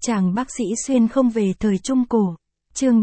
Chàng bác sĩ xuyên không về thời Trung Cổ. Chương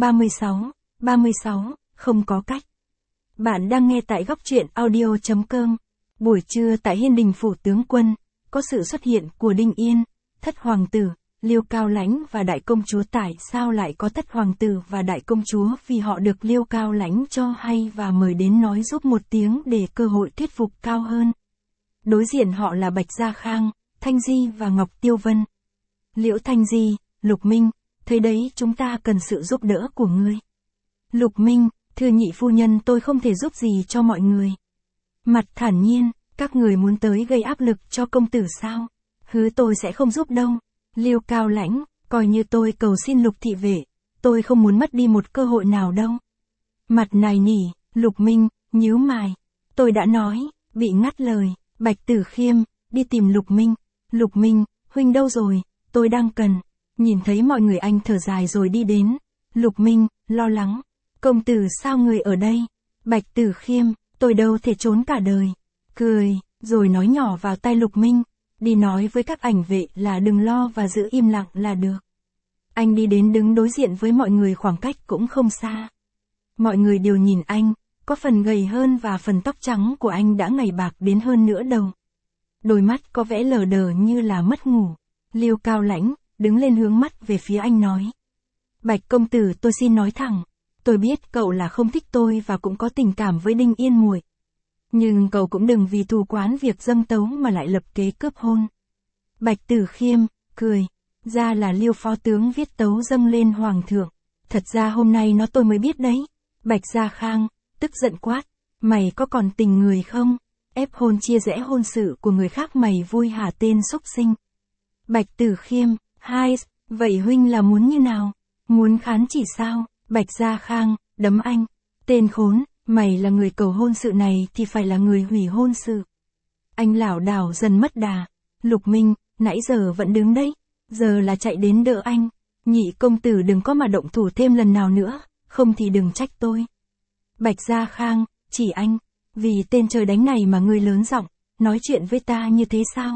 36, không có cách. Bạn đang nghe tại góc truyện audio.com. Buổi trưa tại Hiên Đình Phủ Tướng Quân, có sự xuất hiện của Đinh Yên, Thất Hoàng tử, Liêu Cao Lãnh và Đại Công Chúa. Tại sao lại có Thất Hoàng tử và Đại Công Chúa? Vì họ được Liêu Cao Lãnh cho hay và mời đến nói giúp một tiếng để cơ hội thuyết phục cao hơn. Đối diện họ là Bạch Gia Khang, Thanh Di và Ngọc Tiêu Vân. Liễu Thanh Di, Lục Minh, thấy đấy, chúng ta cần sự giúp đỡ của ngươi. Lục Minh, thưa nhị phu nhân, tôi không thể giúp gì cho mọi người. Mặt thản nhiên, các người muốn tới gây áp lực cho công tử sao? Hứ, tôi sẽ không giúp đâu. Liêu Cao Lãnh, coi như tôi cầu xin Lục thị vệ, tôi không muốn mất đi một cơ hội nào đâu. Mặt nài nỉ, Lục Minh, nhíu mày. Tôi đã nói, bị ngắt lời. Bạch Tử Khiêm, đi tìm Lục Minh. Lục Minh, huynh đâu rồi? Tôi đang cần. Nhìn thấy mọi người anh thở dài rồi đi đến. Lục Minh, lo lắng. Công tử sao người ở đây? Bạch Tử Khiêm, tôi đâu thể trốn cả đời. Cười, rồi nói nhỏ vào tai Lục Minh. Đi nói với các ảnh vệ là đừng lo và giữ im lặng là được. Anh đi đến đứng đối diện với mọi người, khoảng cách cũng không xa. Mọi người đều nhìn anh, có phần gầy hơn và phần tóc trắng của anh đã ngày bạc đến hơn nửa đầu. Đôi mắt có vẻ lờ đờ như là mất ngủ. Liêu Cao Lãnh, đứng lên hướng mắt về phía anh nói. Bạch công tử, tôi xin nói thẳng. Tôi biết cậu là không thích tôi và cũng có tình cảm với Đinh Yên muội. Nhưng cậu cũng đừng vì thù quán việc dâng tấu mà lại lập kế cướp hôn. Bạch Tử Khiêm, cười. Ra là Liêu phó tướng viết tấu dâng lên hoàng thượng. Thật ra hôm nay nó tôi mới biết đấy. Bạch Gia Khang, tức giận quát. Mày có còn tình người không? Ép hôn chia rẽ hôn sự của người khác mày vui hả tên súc sinh? Bạch Tử Khiêm, hai, vậy huynh là muốn như nào? Muốn khán chỉ sao? Bạch Gia Khang, đấm anh. Tên khốn, mày là người cầu hôn sự này thì phải là người hủy hôn sự. Anh lảo đảo dần mất đà. Lục Minh, nãy giờ vẫn đứng đấy. Giờ là chạy đến đỡ anh. Nhị công tử đừng có mà động thủ thêm lần nào nữa, không thì đừng trách tôi. Bạch Gia Khang, chỉ anh. Vì tên trời đánh này mà ngươi lớn giọng, nói chuyện với ta như thế sao?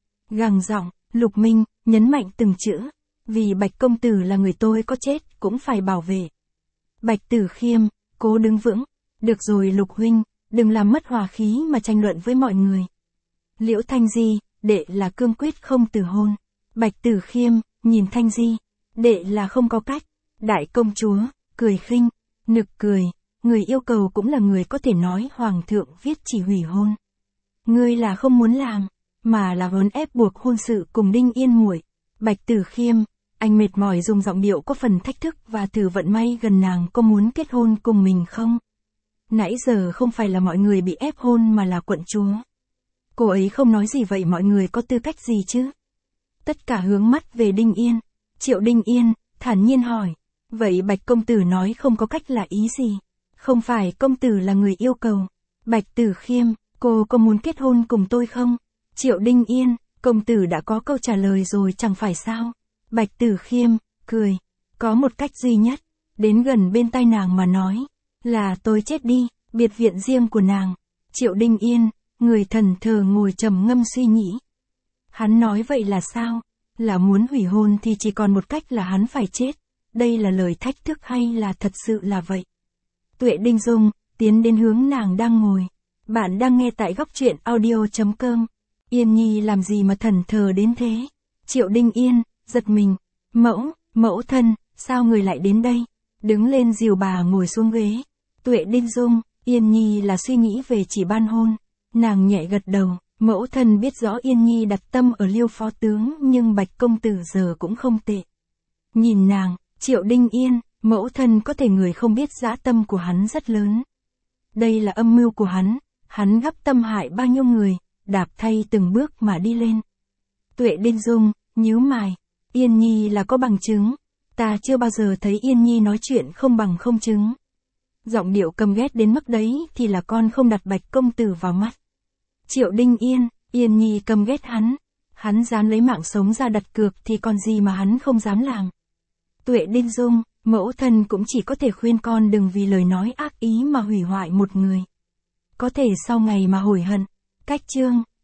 Gằn giọng. Lục Minh, nhấn mạnh từng chữ. Vì Bạch công tử là người tôi có chết cũng phải bảo vệ. Bạch Tử Khiêm, cố đứng vững. Được rồi Lục huynh, đừng làm mất hòa khí mà tranh luận với mọi người. Liễu Thanh Di, đệ là cương quyết không từ hôn. Bạch Tử Khiêm, nhìn Thanh Di, đệ là không có cách. Đại công chúa, cười khinh, nực cười. Người yêu cầu cũng là người có thể nói hoàng thượng viết chỉ hủy hôn. Ngươi là không muốn làm, mà là vốn ép buộc hôn sự cùng Đinh Yên muội. Bạch Tử Khiêm, anh mệt mỏi dùng giọng điệu có phần thách thức và thử vận may gần nàng có muốn kết hôn cùng mình không? Nãy giờ không phải là mọi người bị ép hôn mà là quận chúa. Cô ấy không nói gì vậy mọi người có tư cách gì chứ? Tất cả hướng mắt về Đinh Yên. Triệu Đinh Yên, thản nhiên hỏi. Vậy Bạch công tử nói không có cách là ý gì? Không phải công tử là người yêu cầu. Bạch Tử Khiêm, cô có muốn kết hôn cùng tôi không? Triệu Đinh Yên, công tử đã có câu trả lời rồi chẳng phải sao? Bạch Tử Khiêm, cười. Có một cách duy nhất. Đến gần bên tai nàng mà nói. Là tôi chết đi, biệt viện riêng của nàng. Triệu Đinh Yên, người thần thờ ngồi trầm ngâm suy nghĩ. Hắn nói vậy là sao? Là muốn hủy hôn thì chỉ còn một cách là hắn phải chết. Đây là lời thách thức hay là thật sự là vậy? Tuệ Đinh Dung, tiến đến hướng nàng đang ngồi. Bạn đang nghe tại góc truyện audio.com. Yên Nhi làm gì mà thần thờ đến thế? Triệu Đinh Yên, giật mình. Mẫu thân, sao người lại đến đây? Đứng lên dìu bà ngồi xuống ghế. Tuệ Đinh Dung, Yên Nhi là suy nghĩ về chỉ ban hôn. Nàng nhẹ gật đầu. Mẫu thân biết rõ Yên Nhi đặt tâm ở Liêu phó tướng nhưng Bạch công tử giờ cũng không tệ. Nhìn nàng, Triệu Đinh Yên, mẫu thân có thể người không biết dã tâm của hắn rất lớn. Đây là âm mưu của hắn gắp tâm hại bao nhiêu người, đạp thay từng bước mà đi lên. Tuệ Đinh Dung, nhíu mày. Yên Nhi là có bằng chứng. Ta chưa bao giờ thấy Yên Nhi nói chuyện không bằng không chứng. Giọng điệu căm ghét đến mức đấy thì là con không đặt Bạch công tử vào mắt. Triệu Đinh Yên, Yên Nhi căm ghét hắn dám lấy mạng sống ra đặt cược thì còn gì mà hắn không dám làm. Tuệ Đinh Dung, mẫu thân cũng chỉ có thể khuyên con đừng vì lời nói ác ý mà hủy hoại một người. Có thể sau ngày mà hối hận. Cách chương